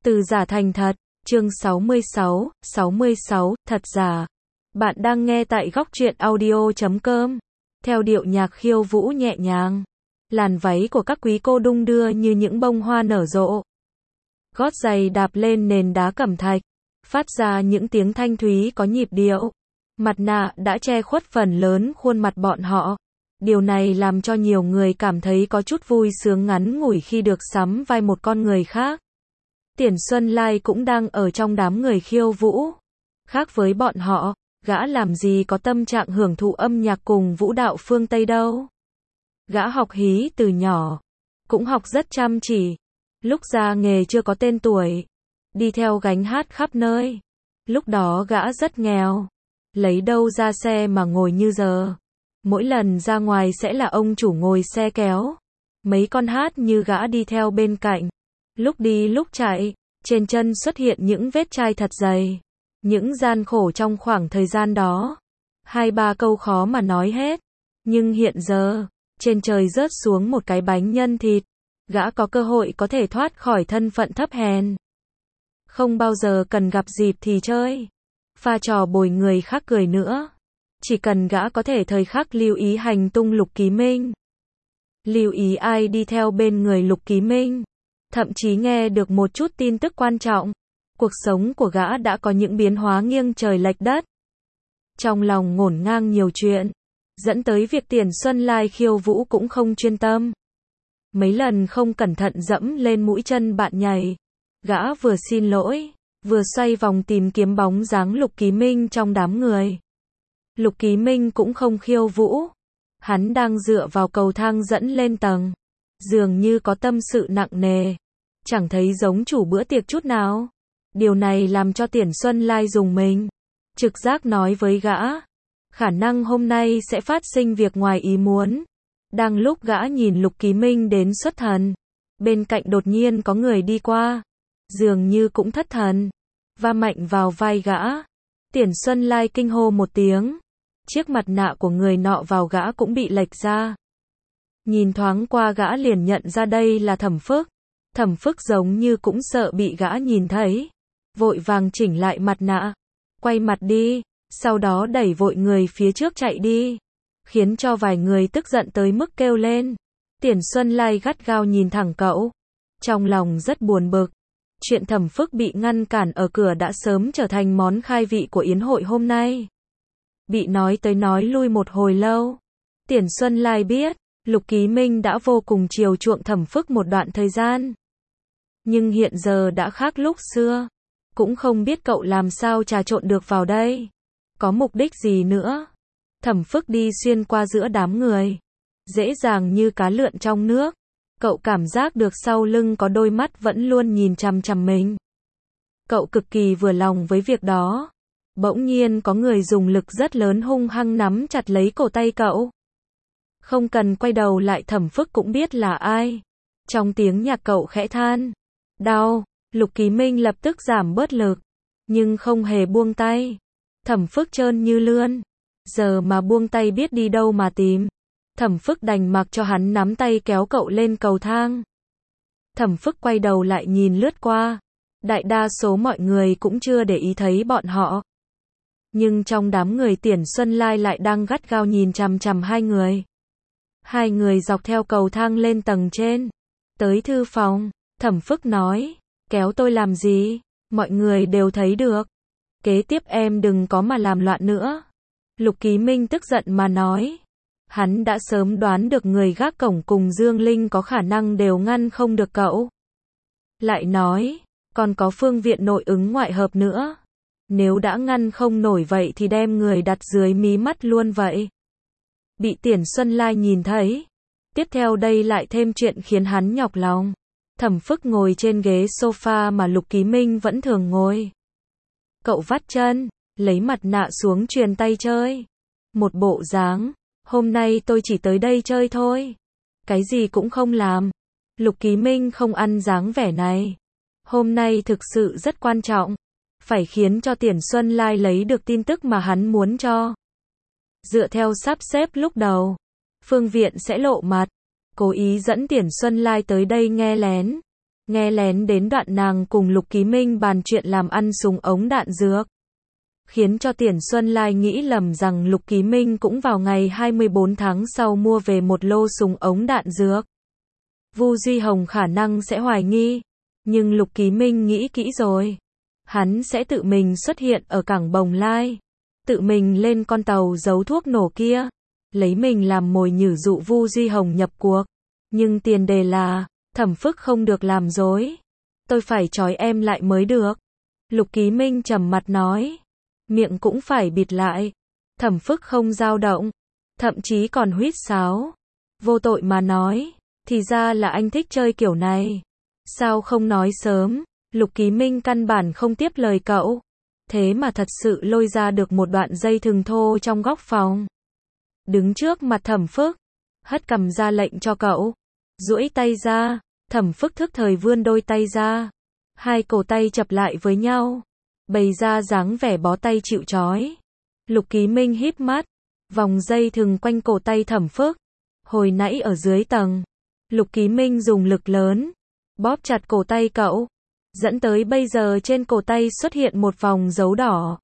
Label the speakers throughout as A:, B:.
A: Từ giả thành thật, chương 66, thật giả. Bạn đang nghe tại góc truyện audio.com. Theo điệu nhạc khiêu vũ nhẹ nhàng, làn váy của các quý cô đung đưa như những bông hoa nở rộ. Gót giày đạp lên nền đá cẩm thạch, phát ra những tiếng thanh thúy có nhịp điệu. Mặt nạ đã che khuất phần lớn khuôn mặt bọn họ. Điều này làm cho nhiều người cảm thấy có chút vui sướng ngắn ngủi khi được sắm vai một con người khác. Tiền Xuân Lai cũng đang ở trong đám người khiêu vũ. Khác với bọn họ, gã làm gì có tâm trạng hưởng thụ âm nhạc cùng vũ đạo phương Tây đâu. Gã học hí từ nhỏ, cũng học rất chăm chỉ. Lúc ra nghề chưa có tên tuổi, đi theo gánh hát khắp nơi. Lúc đó gã rất nghèo, lấy đâu ra xe mà ngồi như giờ. Mỗi lần ra ngoài sẽ là ông chủ ngồi xe kéo. Mấy con hát như gã đi theo bên cạnh. Lúc đi lúc chạy, trên chân xuất hiện những vết chai thật dày. Những gian khổ trong khoảng thời gian đó. 2-3 câu khó mà nói hết. Nhưng hiện giờ, trên trời rớt xuống một cái bánh nhân thịt. Gã có cơ hội có thể thoát khỏi thân phận thấp hèn. Không bao giờ cần gặp dịp thì chơi. Pha trò bồi người khác cười nữa. Chỉ cần gã có thể thời khắc lưu ý hành tung Lục Ký Minh. Lưu ý ai đi theo bên người Lục Ký Minh. Thậm chí nghe được một chút tin tức quan trọng. Cuộc sống của gã đã có những biến hóa nghiêng trời lệch đất. Trong lòng ngổn ngang nhiều chuyện, dẫn tới việc Tiền Xuân Lai khiêu vũ cũng không chuyên tâm. Mấy lần không cẩn thận dẫm lên mũi chân bạn nhảy. Gã vừa xin lỗi, vừa xoay vòng tìm kiếm bóng dáng Lục Ký Minh trong đám người. Lục Ký Minh cũng không khiêu vũ. Hắn đang dựa vào cầu thang dẫn lên tầng. Dường như có tâm sự nặng nề. Chẳng thấy giống chủ bữa tiệc chút nào. Điều này làm cho Tiền Xuân Lai rùng mình. Trực giác nói với gã. Khả năng hôm nay sẽ phát sinh việc ngoài ý muốn. Đang lúc gã nhìn Lục Ký Minh đến xuất thần. Bên cạnh đột nhiên có người đi qua. Dường như cũng thất thần. Va mạnh vào vai gã. Tiền Xuân Lai kinh hô một tiếng. Chiếc mặt nạ của người nọ vào gã cũng bị lệch ra. Nhìn thoáng qua gã liền nhận ra đây là Thẩm Phức. Thẩm Phức giống như cũng sợ bị gã nhìn thấy. Vội vàng chỉnh lại mặt nạ. Quay mặt đi. Sau đó đẩy vội người phía trước chạy đi. Khiến cho vài người tức giận tới mức kêu lên. Tiền Xuân Lai gắt gao nhìn thẳng cậu. Trong lòng rất buồn bực. Chuyện Thẩm Phức bị ngăn cản ở cửa đã sớm trở thành món khai vị của yến hội hôm nay. Bị nói tới nói lui một hồi lâu. Tiền Xuân Lai biết, Lục Ký Minh đã vô cùng chiều chuộng Thẩm Phức một đoạn thời gian. Nhưng hiện giờ đã khác lúc xưa. Cũng không biết cậu làm sao trà trộn được vào đây. Có mục đích gì nữa. Thẩm Phức đi xuyên qua giữa đám người. Dễ dàng như cá lượn trong nước. Cậu cảm giác được sau lưng có đôi mắt vẫn luôn nhìn chằm chằm mình. Cậu cực kỳ vừa lòng với việc đó. Bỗng nhiên có người dùng lực rất lớn hung hăng nắm chặt lấy cổ tay cậu. Không cần quay đầu lại Thẩm Phức cũng biết là ai. Trong tiếng nhạc cậu khẽ than. Đau, Lục Ký Minh lập tức giảm bớt lực. Nhưng không hề buông tay. Thẩm Phức trơn như lươn. Giờ mà buông tay biết đi đâu mà tìm. Thẩm Phức đành mặc cho hắn nắm tay kéo cậu lên cầu thang. Thẩm Phức quay đầu lại nhìn lướt qua. Đại đa số mọi người cũng chưa để ý thấy bọn họ. Nhưng trong đám người Tiền Xuân Lai lại đang gắt gao nhìn chằm chằm hai người. Hai người dọc theo cầu thang lên tầng trên. Tới thư phòng, Thẩm Phức nói. Kéo tôi làm gì? Mọi người đều thấy được. Kế tiếp em đừng có mà làm loạn nữa. Lục Ký Minh tức giận mà nói. Hắn đã sớm đoán được người gác cổng cùng Dương Linh có khả năng đều ngăn không được cậu. Lại nói, còn có phương viện nội ứng ngoại hợp nữa. Nếu đã ngăn không nổi vậy thì đem người đặt dưới mí mắt luôn vậy. Bị Tiền Xuân Lai nhìn thấy. Tiếp theo đây lại thêm chuyện khiến hắn nhọc lòng. Thẩm Phức ngồi trên ghế sofa mà Lục Ký Minh vẫn thường ngồi. Cậu vắt chân, lấy mặt nạ xuống truyền tay chơi. Một bộ dáng, hôm nay tôi chỉ tới đây chơi thôi. Cái gì cũng không làm. Lục Ký Minh không ăn dáng vẻ này. Hôm nay thực sự rất quan trọng. Phải khiến cho Tiền Xuân Lai lấy được tin tức mà hắn muốn cho. Dựa theo sắp xếp lúc đầu, Phương Viện sẽ lộ mặt. Cố ý dẫn Tiền Xuân Lai tới đây nghe lén. nghe lén đến đoạn nàng cùng Lục Ký Minh bàn chuyện làm ăn súng ống đạn dược. Khiến cho Tiền Xuân Lai nghĩ lầm rằng Lục Ký Minh cũng vào ngày 24 tháng sau mua về một lô súng ống đạn dược. Vu Duy Hồng khả năng sẽ hoài nghi, nhưng Lục Ký Minh nghĩ kỹ rồi. Hắn sẽ tự mình xuất hiện ở cảng Bồng Lai, tự mình lên con tàu giấu thuốc nổ kia, lấy mình làm mồi nhử dụ Vu Duy Hồng nhập cuộc. Nhưng tiền đề là, Thẩm Phức không được làm dối. Tôi phải trói em lại mới được. Lục Ký Minh trầm mặt nói. Miệng cũng phải bịt lại. Thẩm Phức không dao động, thậm chí còn huýt sáo. Vô tội mà nói, thì ra là anh thích chơi kiểu này. Sao không nói sớm? Lục Ký Minh căn bản không tiếp lời cậu. Thế mà thật sự lôi ra được một đoạn dây thừng thô trong góc phòng. Đứng trước mặt Thẩm Phức, hất cằm ra lệnh cho cậu. Duỗi tay ra, Thẩm Phức thức thời vươn đôi tay ra. Hai cổ tay chập lại với nhau, bày ra dáng vẻ bó tay chịu trói. Lục Ký Minh híp mắt, vòng dây thừng quanh cổ tay Thẩm Phức. Hồi nãy ở dưới tầng, Lục Ký Minh dùng lực lớn, bóp chặt cổ tay cậu, dẫn tới bây giờ trên cổ tay xuất hiện một vòng dấu đỏ.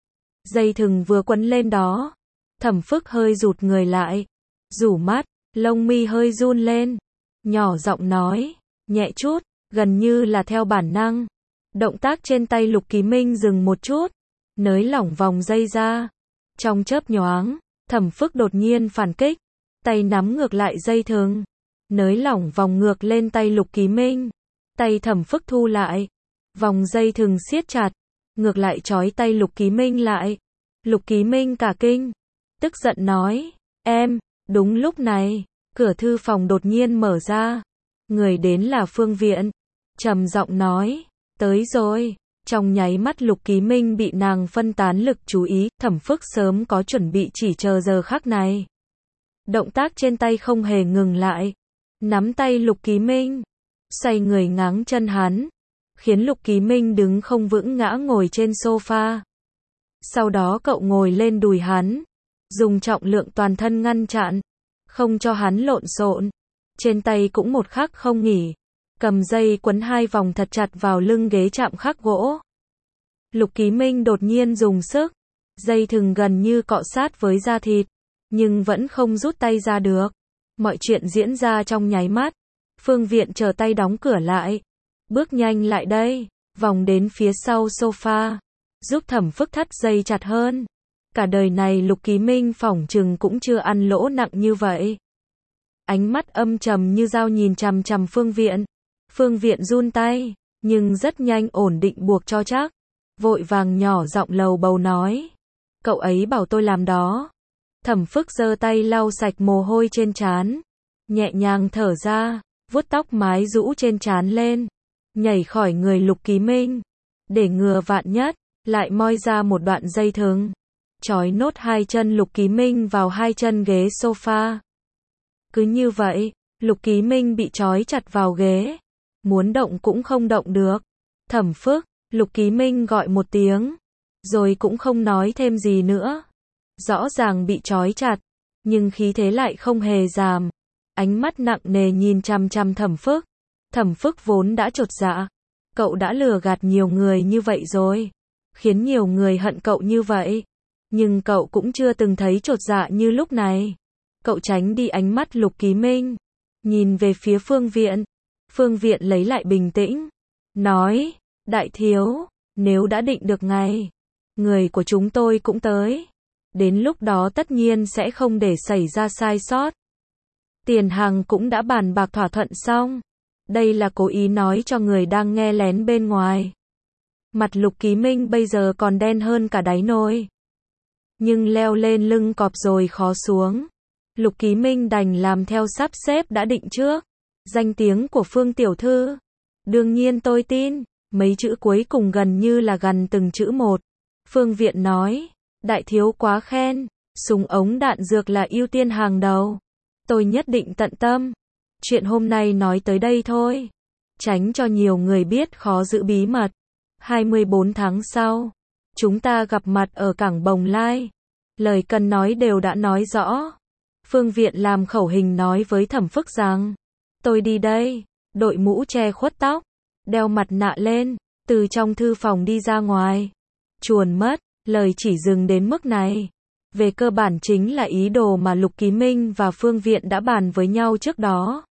A: Dây thừng vừa quấn lên đó, Thẩm Phức hơi rụt người lại, rủ mắt, lông mi hơi run lên, nhỏ giọng nói, nhẹ chút, gần như là theo bản năng. Động tác trên tay Lục Ký Minh dừng một chút, nới lỏng vòng dây ra. Trong chớp nhoáng, Thẩm Phức đột nhiên phản kích, tay nắm ngược lại dây thừng, nới lỏng vòng ngược lên tay Lục Ký Minh. Tay Thẩm Phức thu lại, vòng dây thừng siết chặt, ngược lại trói tay Lục Ký Minh lại. Lục Ký Minh cả kinh, tức giận nói, em. Đúng lúc này, cửa thư phòng đột nhiên mở ra. Người đến là Phương Viện, trầm giọng nói, tới rồi. Trong nháy mắt Lục Ký Minh bị nàng phân tán lực chú ý, Thẩm Phức sớm có chuẩn bị chỉ chờ giờ khắc này. Động tác trên tay không hề ngừng lại, nắm tay Lục Ký Minh, xoay người ngáng chân hắn, khiến Lục Ký Minh đứng không vững ngã ngồi trên sofa. Sau đó cậu ngồi lên đùi hắn, dùng trọng lượng toàn thân ngăn chặn, không cho hắn lộn xộn. Trên tay cũng một khắc không nghỉ, cầm dây quấn hai vòng thật chặt vào lưng ghế chạm khắc gỗ. Lục Ký Minh đột nhiên dùng sức, dây thừng gần như cọ sát với da thịt, nhưng vẫn không rút tay ra được. Mọi chuyện diễn ra trong nháy mắt. Phương Viện chờ tay đóng cửa lại, bước nhanh lại đây, vòng đến phía sau sofa, giúp Thẩm Phức thắt dây chặt hơn. Cả đời này Lục Ký Minh phỏng chừng cũng chưa ăn lỗ nặng như vậy. Ánh mắt âm trầm như dao nhìn chằm chằm Phương Viện. Phương Viện run tay, nhưng rất nhanh ổn định buộc cho chắc. Vội vàng nhỏ giọng lầu bầu nói, cậu ấy bảo tôi làm đó. Thẩm Phức giơ tay lau sạch mồ hôi trên trán, nhẹ nhàng thở ra, vuốt tóc mái rũ trên trán lên, nhảy khỏi người Lục Ký Minh, để ngừa vạn nhất, lại moi ra một đoạn dây thừng, trói nốt hai chân Lục Ký Minh vào hai chân ghế sofa. Cứ như vậy, Lục Ký Minh bị trói chặt vào ghế, muốn động cũng không động được. Thẩm Phức, Lục Ký Minh gọi một tiếng, rồi cũng không nói thêm gì nữa. Rõ ràng bị trói chặt, nhưng khí thế lại không hề giảm. Ánh mắt nặng nề nhìn chằm chằm Thẩm Phức. Thẩm Phức vốn đã chột dạ. Cậu đã lừa gạt nhiều người như vậy rồi, khiến nhiều người hận cậu như vậy. Nhưng cậu cũng chưa từng thấy chột dạ như lúc này. Cậu tránh đi ánh mắt Lục Ký Minh, nhìn về phía Phương Viện. Phương Viện lấy lại bình tĩnh, nói, đại thiếu, nếu đã định được ngày, người của chúng tôi cũng tới. Đến lúc đó tất nhiên sẽ không để xảy ra sai sót. Tiền hàng cũng đã bàn bạc thỏa thuận xong. Đây là cố ý nói cho người đang nghe lén bên ngoài. Mặt Lục Ký Minh bây giờ còn đen hơn cả đáy nồi. Nhưng leo lên lưng cọp rồi khó xuống. Lục Ký Minh đành làm theo sắp xếp đã định trước. Danh tiếng của Phương tiểu thư, đương nhiên tôi tin. Mấy chữ cuối cùng gần như là gần từng chữ một. Phương Viện nói, đại thiếu quá khen, súng ống đạn dược là ưu tiên hàng đầu. Tôi nhất định tận tâm. Chuyện hôm nay nói tới đây thôi. Tránh cho nhiều người biết khó giữ bí mật. 24 tháng sau, chúng ta gặp mặt ở cảng Bồng Lai. Lời cần nói đều đã nói rõ. Phương Viện làm khẩu hình nói với Thẩm Phức rằng, tôi đi đây, đội mũ che khuất tóc, đeo mặt nạ lên, từ trong thư phòng đi ra ngoài. Chuồn mất, lời chỉ dừng đến mức này. Về cơ bản chính là ý đồ mà Lục Ký Minh và Phương Viện đã bàn với nhau trước đó.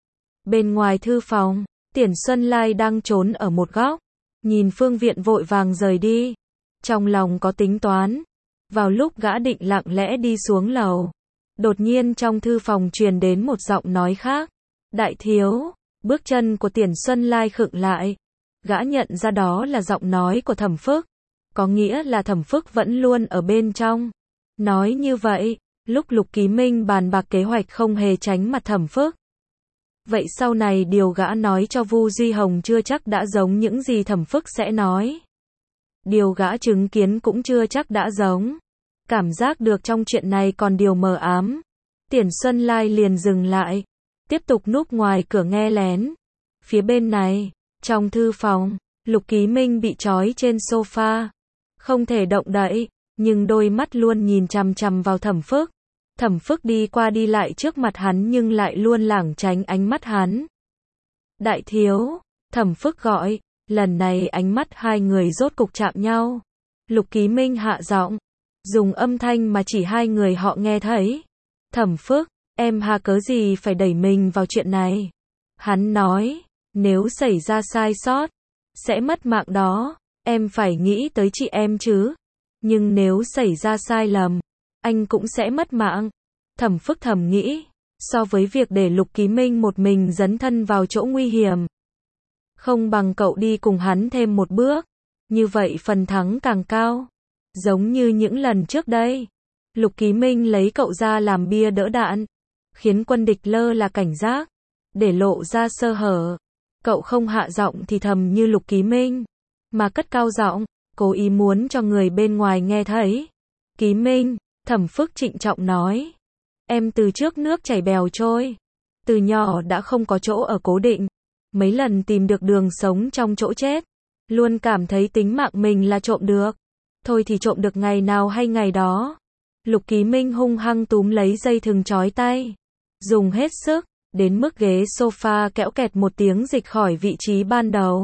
A: Bên ngoài thư phòng, Tiền Xuân Lai đang trốn ở một góc, nhìn Phương Viện vội vàng rời đi. Trong lòng có tính toán. Vào lúc gã định lặng lẽ đi xuống lầu, đột nhiên trong thư phòng truyền đến một giọng nói khác. Đại thiếu, bước chân của Tiền Xuân Lai khựng lại. Gã nhận ra đó là giọng nói của Thẩm Phức. Có nghĩa là Thẩm Phức vẫn luôn ở bên trong. Nói như vậy, lúc Lục Ký Minh bàn bạc kế hoạch không hề tránh mặt Thẩm Phức. Vậy sau này điều gã nói cho Vu Duy Hồng chưa chắc đã giống những gì Thẩm Phức sẽ nói. Điều gã chứng kiến cũng chưa chắc đã giống. Cảm giác được trong chuyện này còn điều mờ ám. Tiền Xuân Lai liền dừng lại, tiếp tục núp ngoài cửa nghe lén. Phía bên này, trong thư phòng, Lục Ký Minh bị trói trên sofa, không thể động đậy, nhưng đôi mắt luôn nhìn chằm chằm vào Thẩm Phức. Thẩm Phức đi qua đi lại trước mặt hắn nhưng lại luôn lảng tránh ánh mắt hắn. Đại thiếu, Thẩm Phức gọi, lần này ánh mắt hai người rốt cục chạm nhau. Lục Ký Minh hạ giọng, dùng âm thanh mà chỉ hai người họ nghe thấy. Thẩm Phức, em hà cớ gì phải đẩy mình vào chuyện này. Hắn nói, nếu xảy ra sai sót, sẽ mất mạng đó, em phải nghĩ tới chị em chứ. Nhưng nếu xảy ra sai lầm, anh cũng sẽ mất mạng. Thẩm Phức thầm nghĩ, so với việc để Lục Ký Minh một mình dấn thân vào chỗ nguy hiểm, không bằng cậu đi cùng hắn thêm một bước, như vậy phần thắng càng cao. Giống như những lần trước đây, Lục Ký Minh lấy cậu ra làm bia đỡ đạn, khiến quân địch lơ là cảnh giác, để lộ ra sơ hở. Cậu không hạ giọng thì thầm như Lục Ký Minh, mà cất cao giọng, cố ý muốn cho người bên ngoài nghe thấy. Ký Minh, Thẩm Phức trịnh trọng nói, em từ trước nước chảy bèo trôi, từ nhỏ đã không có chỗ ở cố định, mấy lần tìm được đường sống trong chỗ chết, luôn cảm thấy tính mạng mình là trộm được. Thôi thì trộm được ngày nào hay ngày đó. Lục Ký Minh hung hăng túm lấy dây thừng trói tay, dùng hết sức, đến mức ghế sofa kẽo kẹt một tiếng dịch khỏi vị trí ban đầu.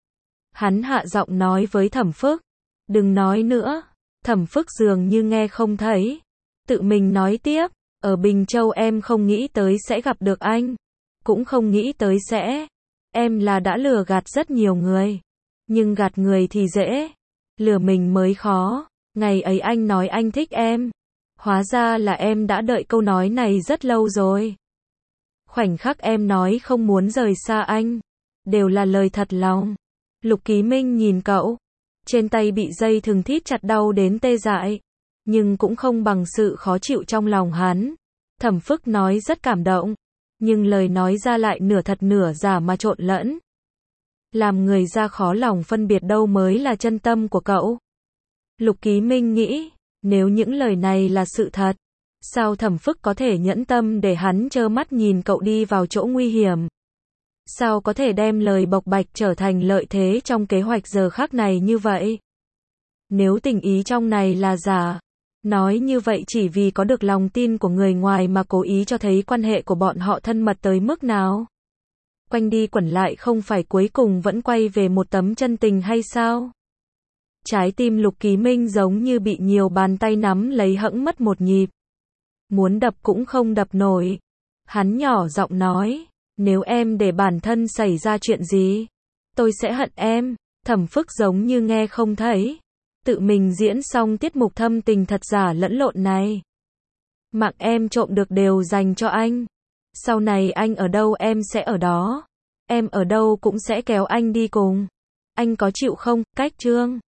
A: Hắn hạ giọng nói với Thẩm Phức, đừng nói nữa. Thẩm Phức dường như nghe không thấy, tự mình nói tiếp, ở Bình Châu em không nghĩ tới sẽ gặp được anh, cũng không nghĩ tới sẽ. Em là đã lừa gạt rất nhiều người, nhưng gạt người thì dễ, lừa mình mới khó. Ngày ấy anh nói anh thích em, hóa ra là em đã đợi câu nói này rất lâu rồi. Khoảnh khắc em nói không muốn rời xa anh, đều là lời thật lòng. Lục Ký Minh nhìn cậu, trên tay bị dây thừng thít chặt đau đến tê dại, nhưng cũng không bằng sự khó chịu trong lòng hắn. Thẩm Phức nói rất cảm động, nhưng lời nói ra lại nửa thật nửa giả mà trộn lẫn, làm người ra khó lòng phân biệt đâu mới là chân tâm của cậu. Lục Ký Minh nghĩ, nếu những lời này là sự thật, sao Thẩm Phức có thể nhẫn tâm để hắn trơ mắt nhìn cậu đi vào chỗ nguy hiểm? Sao có thể đem lời bộc bạch trở thành lợi thế trong kế hoạch giờ khắc này như vậy? Nếu tình ý trong này là giả, nói như vậy chỉ vì có được lòng tin của người ngoài mà cố ý cho thấy quan hệ của bọn họ thân mật tới mức nào? Quanh đi quẩn lại không phải cuối cùng vẫn quay về một tấm chân tình hay sao? Trái tim Lục Ký Minh giống như bị nhiều bàn tay nắm lấy hẫng mất một nhịp. Muốn đập cũng không đập nổi. Hắn nhỏ giọng nói, nếu em để bản thân xảy ra chuyện gì, tôi sẽ hận em. Thẩm Phức giống như nghe không thấy, tự mình diễn xong tiết mục thâm tình thật giả lẫn lộn này. Mạng em trộm được đều dành cho anh. Sau này anh ở đâu em sẽ ở đó. Em ở đâu cũng sẽ kéo anh đi cùng. Anh có chịu không? Cách Trương